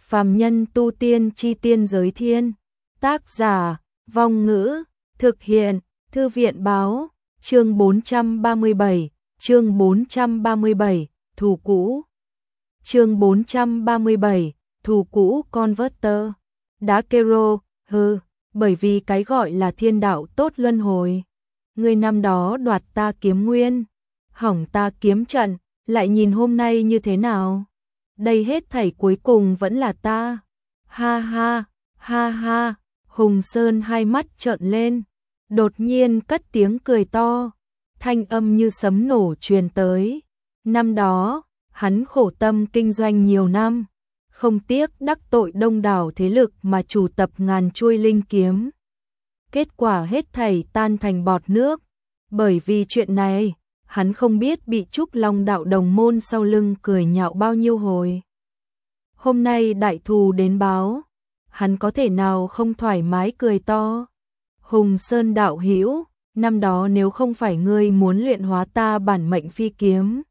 Phàm nhân tu tiên chi tiên giới thiên. Tác giả, Vong Ngữ, thực hiện, Thư viện báo, chương 437, chương 437, thù cũ. Chương 437, thù cũ Converter. Đá kero, bởi vì cái gọi là thiên đạo tốt luân hồi. Ngươi năm đó đoạt ta kiếm nguyên, hỏng ta kiếm trận, lại nhìn hôm nay như thế nào? Đây hết thảy cuối cùng vẫn là ta. Ha ha, ha ha, Hùng Sơn hai mắt trợn lên, đột nhiên cất tiếng cười to, thanh âm như sấm nổ truyền tới. Năm đó, hắn khổ tâm kinh doanh nhiều năm, không tiếc đắc tội đông đảo thế lực mà chủ tập ngàn chuôi linh kiếm. Kết quả hết thảy tan thành bọt nước, bởi vì chuyện này, hắn không biết bị Trúc Long đạo đồng môn sau lưng cười nhạo bao nhiêu hồi. Hôm nay đại thù đến báo, hắn có thể nào không thoải mái cười to. Hùng Sơn đạo hữu, năm đó nếu không phải ngươi muốn luyện hóa ta bản mệnh phi kiếm,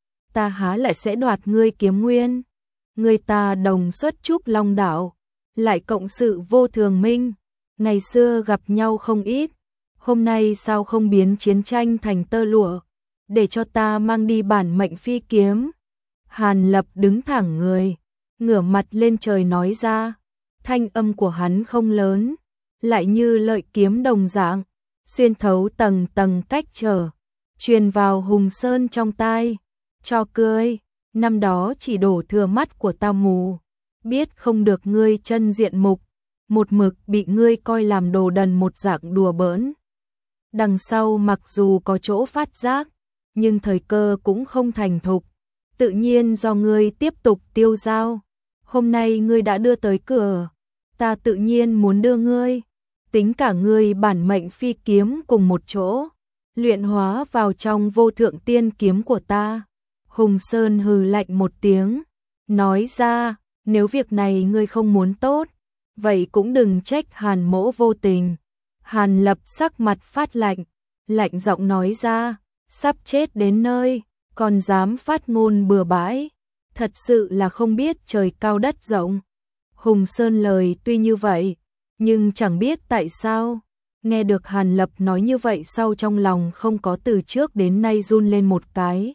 ta há lại sẽ đoạt ngươi kiếm nguyên. Ngươi ta đồng xuất Trúc Long đạo, lại cộng sự vô thường minh, ngày xưa gặp nhau không ít, hôm nay sao không biến chiến tranh thành tơ lụa, để cho ta mang đi bản mệnh phi kiếm. Hàn Lập đứng thẳng người, ngửa mặt lên trời nói ra, thanh âm của hắn không lớn, lại như lợi kiếm đồng dạng, xuyên thấu tầng tầng cách trở, truyền vào Hùng Sơn trong tai. Cho cười, năm đó chỉ đổ thừa mắt của ta mù, biết không được ngươi chân diện mục, một mực bị ngươi coi làm đồ đần một dạng đùa bỡn. Đằng sau mặc dù có chỗ phát giác, nhưng thời cơ cũng không thành thục, tự nhiên do ngươi tiếp tục tiêu dao. Hôm nay ngươi đã đưa tới cửa, ta tự nhiên muốn đưa ngươi, tính cả ngươi bản mệnh phi kiếm cùng một chỗ, luyện hóa vào trong vô thượng tiên kiếm của ta. Hùng Sơn hừ lạnh một tiếng, nói ra, nếu việc này ngươi không muốn tốt, vậy cũng đừng trách Hàn mỗ vô tình. Hàn Lập sắc mặt phát lạnh, lạnh giọng nói ra, sắp chết đến nơi, còn dám phát ngôn bừa bãi, thật sự là không biết trời cao đất rộng. Hùng Sơn lời tuy như vậy, nhưng chẳng biết tại sao, nghe được Hàn Lập nói như vậy sau trong lòng không có từ trước đến nay run lên một cái.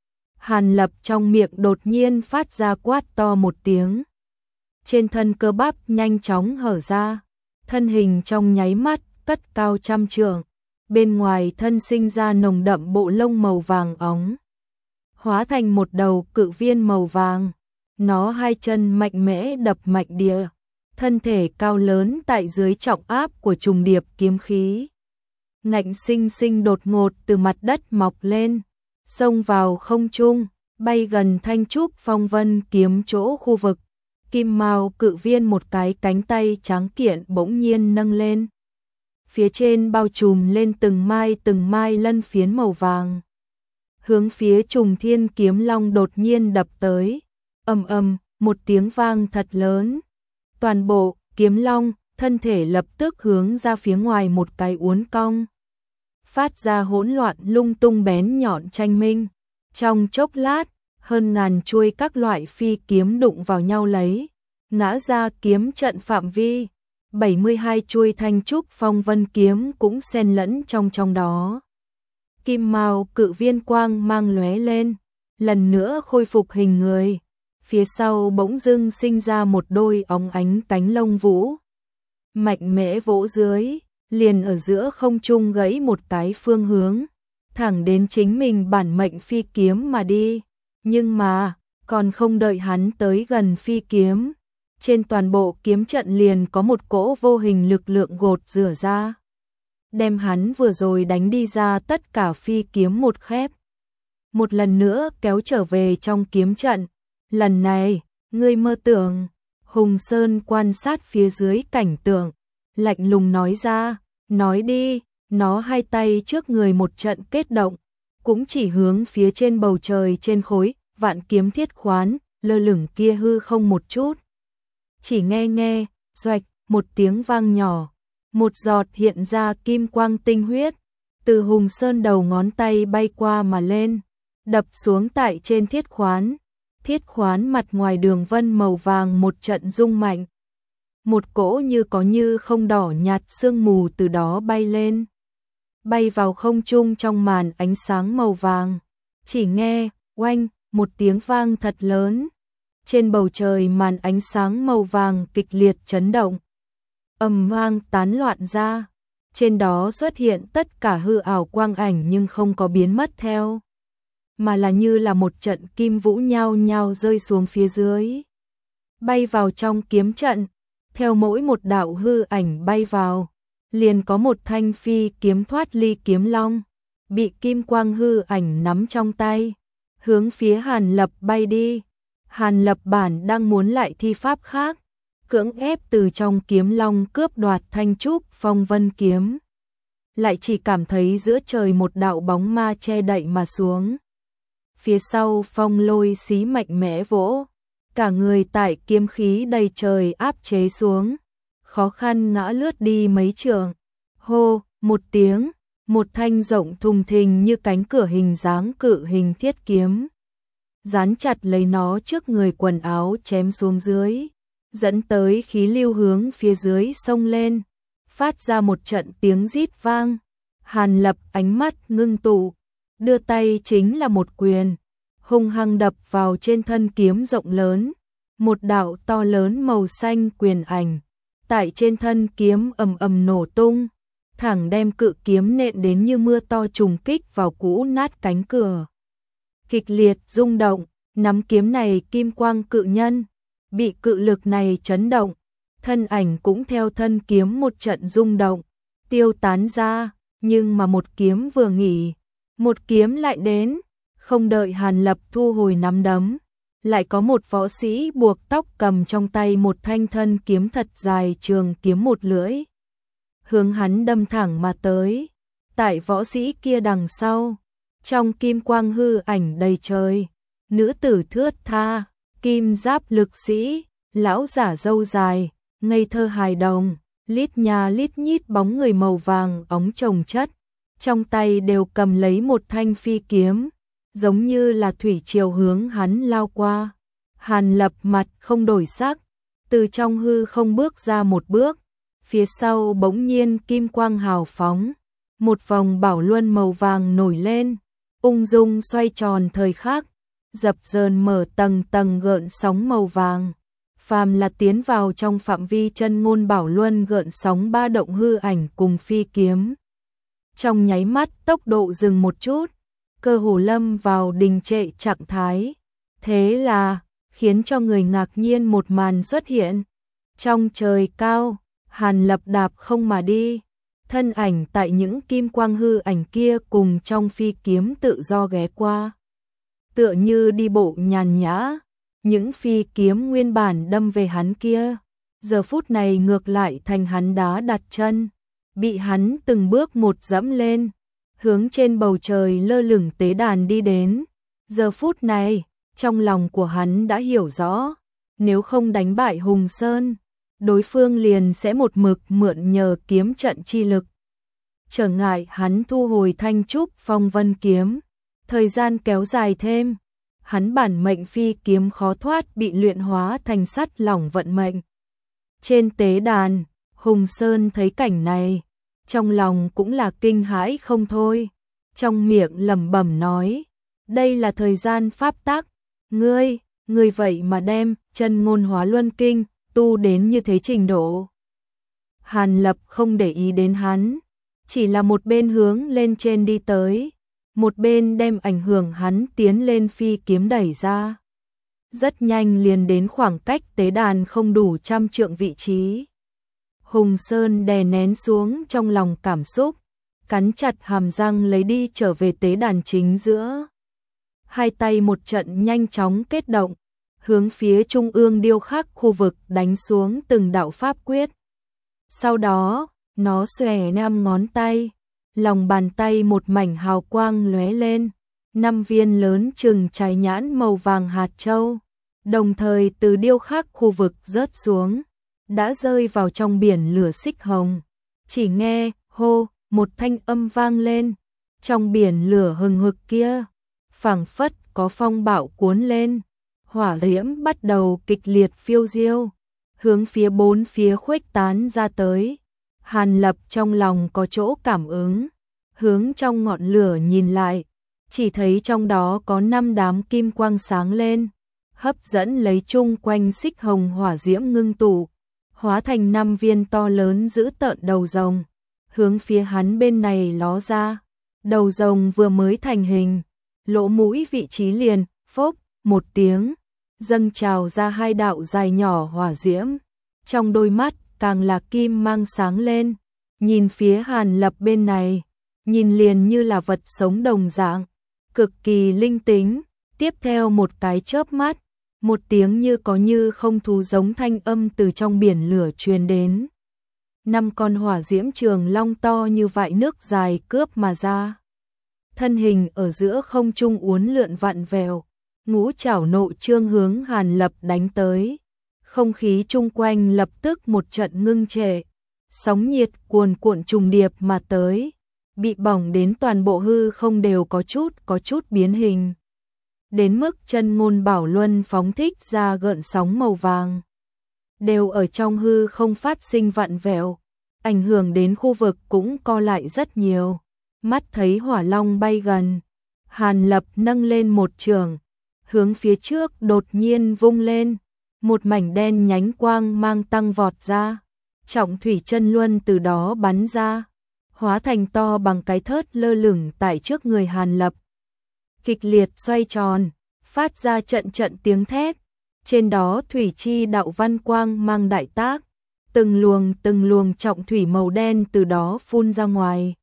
Hàn Lập trong miệng đột nhiên phát ra quát to một tiếng. Trên thân cơ bắp nhanh chóng hở ra, thân hình trong nháy mắt cất cao trăm trượng, bên ngoài thân sinh ra nồng đậm bộ lông màu vàng óng, hóa thành một đầu cự viên màu vàng. Nó hai chân mạnh mẽ đập mạnh địa, thân thể cao lớn tại dưới trọng áp của trùng điệp kiếm khí. Ngạnh sinh sinh đột ngột từ mặt đất mọc lên, xông vào không trung, bay gần Thanh Trúc Phong Vân kiếm chỗ khu vực. Kim mao cự viên một cái cánh tay trắng kiện bỗng nhiên nâng lên. Phía trên bao trùm lên từng mai lân phiến màu vàng. Hướng phía Trùng Thiên Kiếm Long đột nhiên đập tới. Ầm ầm, một tiếng vang thật lớn. Toàn bộ Kiếm Long, thân thể lập tức hướng ra phía ngoài một cái uốn cong. Phát ra hỗn loạn lung tung bén nhọn tranh minh. Trong chốc lát, hơn ngàn chuôi các loại phi kiếm đụng vào nhau lấy, ngã ra kiếm trận phạm vi. 72 chuôi Thanh Trúc Phong Vân kiếm cũng xen lẫn trong đó. Kim mao cự viên quang mang lóe lên, lần nữa khôi phục hình người. Phía sau bỗng dưng sinh ra một đôi óng ánh cánh lông vũ. Mạnh mẽ vỗ dưới, liền ở giữa không trung gãy một cái phương hướng, thẳng đến chính mình bản mệnh phi kiếm mà đi. Nhưng mà, còn không đợi hắn tới gần phi kiếm, trên toàn bộ kiếm trận liền có một cỗ vô hình lực lượng gột rửa ra, đem hắn vừa rồi đánh đi ra tất cả phi kiếm một khép, một lần nữa kéo trở về trong kiếm trận. Lần này, ngươi mơ tưởng. Hùng Sơn quan sát phía dưới cảnh tượng, lạnh lùng nói ra, nói đi. Nó hai tay trước người một trận kết động, cũng chỉ hướng phía trên bầu trời trên khối vạn kiếm thiết khoán lơ lửng kia hư không một chút. Chỉ nghe xoạch một tiếng vang nhỏ, một giọt hiện ra kim quang tinh huyết từ Hùng Sơn đầu ngón tay bay qua mà lên, đập xuống tại trên thiết khoán. thiết khoán mặt ngoài đường vân màu vàng một trận rung mạnh. Một cỗ như có như không đỏ nhạt sương mù từ đó bay lên, bay vào không trung trong màn ánh sáng màu vàng. Chỉ nghe, oanh, một tiếng vang thật lớn. Trên bầu trời màn ánh sáng màu vàng kịch liệt chấn động. Ầm vang tán loạn ra. Trên đó xuất hiện tất cả hư ảo quang ảnh nhưng không có biến mất theo, mà là như là một trận kim vũ nhao nhao rơi xuống phía dưới, bay vào trong kiếm trận. Theo mỗi một đạo hư ảnh bay vào, liền có một thanh phi kiếm thoát ly kiếm long, bị kim quang hư ảnh nắm trong tay, hướng phía Hàn Lập bay đi. Hàn Lập bản đang muốn lại thi pháp khác, cưỡng ép từ trong kiếm long cướp đoạt thanh trúc phong vân kiếm, lại chỉ cảm thấy giữa trời một đạo bóng ma che đậy mà xuống. Phía sau phong lôi xí mạnh mẽ vỗ, cả người tại kiếm khí đầy trời áp chế xuống, khó khăn ngã lướt đi mấy trượng. Hô, một tiếng, một thanh rộng thùng thình như cánh cửa hình dáng cự hình thiết kiếm, dán chặt lấy nó trước người quần áo chém xuống dưới, dẫn tới khí lưu hướng phía dưới xông lên, phát ra một trận tiếng rít vang. Hàn Lập ánh mắt ngưng tụ, đưa tay chính là một quyền, hung hăng đập vào trên thân kiếm rộng lớn. Một đạo to lớn màu xanh quyền ảnh tại trên thân kiếm ầm ầm nổ tung, thẳng đem cự kiếm nện đến như mưa to trùng kích vào cũ nát cánh cửa. Kịch liệt rung động, nắm kiếm này kim quang cự nhân, bị cự lực này chấn động, thân ảnh cũng theo thân kiếm một trận rung động, tiêu tán ra. Nhưng mà một kiếm vừa nghỉ, một kiếm lại đến, không đợi Hàn Lập thu hồi nắm đấm, lại có một võ sĩ buộc tóc cầm trong tay một thanh thân kiếm thật dài trường kiếm một lưỡi, hướng hắn đâm thẳng mà tới. Tại võ sĩ kia đằng sau, trong kim quang hư ảnh đầy trời, nữ tử thướt tha, kim giáp lực sĩ, lão giả râu dài, ngây thơ hài đồng, lít nha lít nhít bóng người màu vàng óng chồng chất, trong tay đều cầm lấy một thanh phi kiếm, giống như là thủy triều hướng hắn lao qua. Hàn Lập mặt không đổi sắc, từ trong hư không bước ra một bước, phía sau bỗng nhiên kim quang hào phóng, một vòng bảo luân màu vàng nổi lên, ung dung xoay tròn thời khắc, dập dờn mở tầng tầng gợn sóng màu vàng. Phàm là tiến vào trong phạm vi chân ngôn bảo luân gợn sóng ba động hư ảnh cùng phi kiếm, trong nháy mắt tốc độ dừng một chút, cơ hồ lâm vào đình trệ trạng thái. Thế là khiến cho người ngạc nhiên một màn xuất hiện. Trong trời cao, Hàn Lập đạp không mà đi, thân ảnh tại những kim quang hư ảnh kia cùng trong phi kiếm tự do ghé qua, tựa như đi bộ nhàn nhã. Những phi kiếm nguyên bản đâm về hắn kia, giờ phút này ngược lại thành hắn đá đặt chân, bị hắn từng bước một dẫm lên, hướng trên bầu trời lơ lửng tế đàn đi đến. Giờ phút này, trong lòng của hắn đã hiểu rõ, nếu không đánh bại Hùng Sơn, đối phương liền sẽ một mực mượn nhờ kiếm trận chi lực trở ngại hắn thu hồi thanh trúc phong vân kiếm. Thời gian kéo dài thêm, hắn bản mệnh phi kiếm khó thoát bị luyện hóa thành sắt lỏng vận mệnh. Trên tế đàn, Hùng Sơn thấy cảnh này, trong lòng cũng là kinh hãi không thôi, trong miệng lẩm bẩm nói, đây là thời gian pháp tắc, ngươi vậy mà đem chân ngôn hóa luân kinh tu đến như thế trình độ. Hàn Lập không để ý đến hắn, chỉ là một bên hướng lên trên đi tới, một bên đem ảnh hưởng hắn tiến lên phi kiếm đẩy ra. Rất nhanh liền đến khoảng cách tế đàn không đủ 100 trượng vị trí. Hùng Sơn đè nén xuống trong lòng cảm xúc, cắn chặt hàm răng lấy đi trở về tế đàn chính giữa. Hai tay một trận nhanh chóng kết động, hướng phía trung ương điêu khắc khu vực đánh xuống từng đạo pháp quyết. Sau đó, nó xòe 5 ngón tay, lòng bàn tay một mảnh hào quang lóe lên, 5 viên lớn chừng trái nhãn màu vàng hạt châu, đồng thời từ điêu khắc khu vực rớt xuống, đã rơi vào trong biển lửa xích hồng. Chỉ nghe, hô, một thanh âm vang lên, trong biển lửa hừng hực kia, phảng phất có phong bạo cuốn lên, hỏa diễm bắt đầu kịch liệt phiêu diêu, hướng phía bốn phía khuếch tán ra tới. Hàn Lập trong lòng có chỗ cảm ứng, hướng trong ngọn lửa nhìn lại, chỉ thấy trong đó có 5 đám kim quang sáng lên, hấp dẫn lấy chung quanh xích hồng hỏa diễm ngưng tụ, hóa thành 5 viên to lớn dữ tợn đầu rồng, hướng phía hắn bên này ló ra. Đầu rồng vừa mới thành hình, lỗ mũi vị trí liền, phốc, một tiếng, dâng trào ra 2 đạo dài nhỏ hỏa diễm, trong đôi mắt càng là kim mang sáng lên, nhìn phía Hàn Lập bên này, nhìn liền như là vật sống đồng dạng, cực kỳ linh tính. Tiếp theo một cái chớp mắt, một tiếng như có như không thú giống thanh âm từ trong biển lửa truyền đến. 5 con hỏa diễm trường long to như vại nước dài cướp mà ra. Thân hình ở giữa không trung uốn lượn vặn vẹo, ngũ trảo nộ trương hướng Hàn Lập đánh tới. Không khí chung quanh lập tức một trận ngưng trệ, sóng nhiệt cuồn cuộn trùng điệp mà tới, bị bỏng đến toàn bộ hư không đều có chút biến hình. Đến mức chân ngôn bảo luân phóng thích ra gợn sóng màu vàng, đều ở trong hư không phát sinh vặn vẹo, ảnh hưởng đến khu vực cũng co lại rất nhiều. Mắt thấy hỏa long bay gần, Hàn Lập nâng lên một trường, hướng phía trước đột nhiên vung lên, một mảnh đen nhánh quang mang tăng vọt ra, trọng thủy chân luân từ đó bắn ra, hóa thành to bằng cái thớt lơ lửng tại trước người Hàn Lập. Kịch liệt xoay tròn, phát ra trận trận tiếng thét, trên đó thủy chi đạo văn quang mang đại tác, từng luồng trọng thủy màu đen từ đó phun ra ngoài.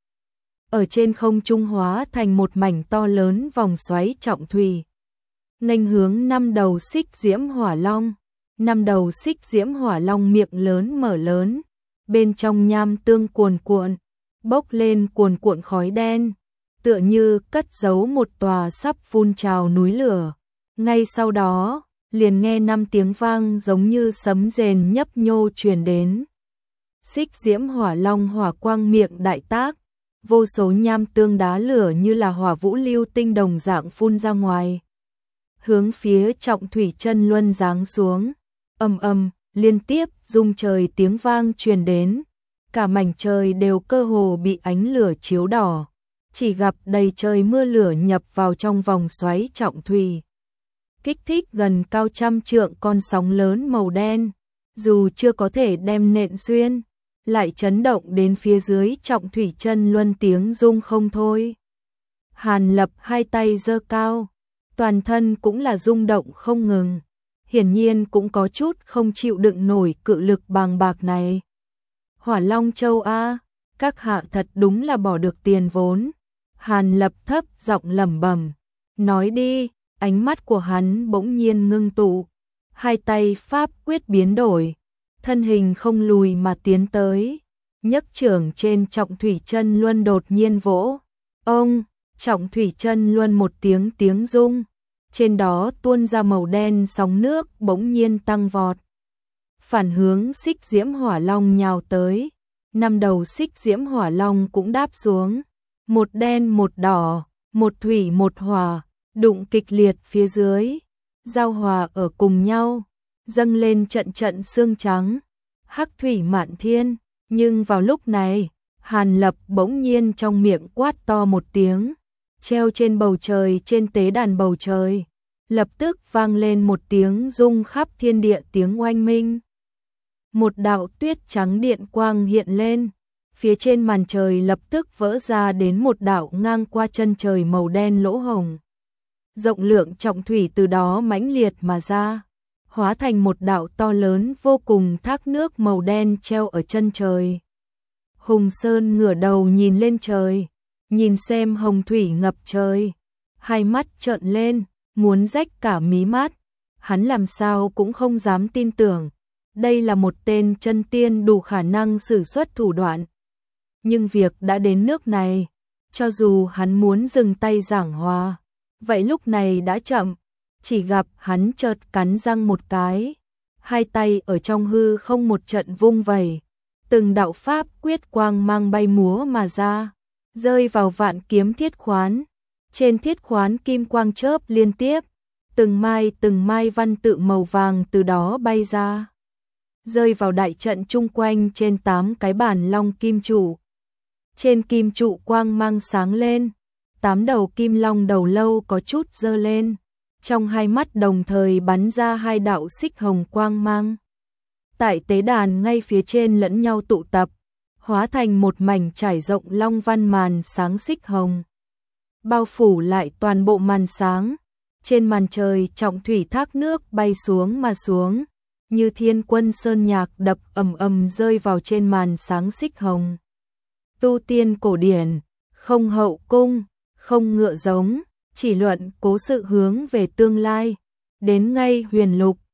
Ở trên không trung hóa thành một mảnh to lớn vòng xoáy trọng thủy, nghênh hướng 5 đầu xích diễm hỏa long. 5 đầu xích diễm hỏa long miệng lớn mở lớn, bên trong nham tương cuồn cuộn, bốc lên cuồn cuộn khói đen, tựa như cất giấu một tòa sắp phun trào núi lửa. Ngay sau đó, liền nghe 5 tiếng vang giống như sấm rền nhấp nhô truyền đến. Xích diễm hỏa long hỏa quang miệng đại tác, vô số nham tương đá lửa như là hỏa vũ lưu tinh đồng dạng phun ra ngoài, hướng phía trọng thủy chân luân giáng xuống. Ầm ầm, liên tiếp rung trời tiếng vang truyền đến, cả mảnh trời đều cơ hồ bị ánh lửa chiếu đỏ, chỉ gặp đầy trời mưa lửa nhập vào trong vòng xoáy trọng thủy, kích thích gần cao trăm trượng con sóng lớn màu đen, dù chưa có thể đem nện xuyên, lại chấn động đến phía dưới trọng thủy chân luân tiếng rung không thôi. Hàn Lập 2 tay giơ cao, toàn thân cũng là rung động không ngừng, hiển nhiên cũng có chút không chịu đựng nổi cự lực bàng bạc này. Hỏa Long Châu a, các hạ thật đúng là bỏ được tiền vốn. Hàn Lập thấp giọng lẩm bẩm, nói đi. Ánh mắt của hắn bỗng nhiên ngưng tụ, 2 tay pháp quyết biến đổi, thân hình không lùi mà tiến tới, nhấc trưởng trên trọng thủy chân luân đột nhiên vỗ. Ông, trọng thủy chân luân một tiếng rung, trên đó tuôn ra màu đen sóng nước bỗng nhiên tăng vọt, phản hướng xích diễm hỏa long nhào tới. 5 đầu xích diễm hỏa long cũng đáp xuống, một đen một đỏ, một thủy một hỏa, đụng kịch liệt phía dưới, giao hòa ở cùng nhau, dâng lên trận trận xương trắng, hắc thủy mạn thiên. Nhưng vào lúc này, Hàn Lập bỗng nhiên trong miệng quát to một tiếng, treo trên bầu trời, trên tế đàn bầu trời, lập tức vang lên một tiếng rung khắp thiên địa tiếng oanh minh. Một đạo tuyết trắng điện quang hiện lên, phía trên màn trời lập tức vỡ ra đến một đạo ngang qua chân trời màu đen lỗ hồng. Rộng lượng trọng thủy từ đó mãnh liệt mà ra, hóa thành một đạo to lớn vô cùng thác nước màu đen treo ở chân trời. Hùng Sơn ngửa đầu nhìn lên trời, nhìn xem hồng thủy ngập trời, 2 mắt trợn lên, muốn rách cả mí mắt. Hắn làm sao cũng không dám tin tưởng, đây là một tên chân tiên đủ khả năng sử xuất thủ đoạn. Nhưng việc đã đến nước này, cho dù hắn muốn dừng tay giảng hòa, vậy lúc này đã chậm. Chỉ gặp hắn chợt cắn răng một cái, 2 tay ở trong hư không một trận vung vẩy, từng đạo pháp quyết quang mang bay múa mà ra, rơi vào vạn kiếm thiết khoán. Trên thiết khoán kim quang chớp liên tiếp, từng mai văn tự màu vàng từ đó bay ra, rơi vào đại trận chung quanh trên 8 cái bản long kim trụ. Trên kim trụ quang mang sáng lên, 8 đầu kim long đầu lâu có chút giơ lên, trong hai mắt đồng thời bắn ra 2 đạo xích hồng quang mang. Tại tế đàn ngay phía trên lẫn nhau tụ tập, hóa thành một mảnh trải rộng long văn màn sáng xích hồng, bao phủ lại toàn bộ màn sáng. Trên màn trời trọng thủy thác nước bay xuống mà xuống, như thiên quân sơn nhạc đập ầm ầm rơi vào trên màn sáng xích hồng. Tu tiên cổ điển, không hậu cung, không ngựa giống, chỉ luận cố sự hướng về tương lai. Đến ngay huyền lục,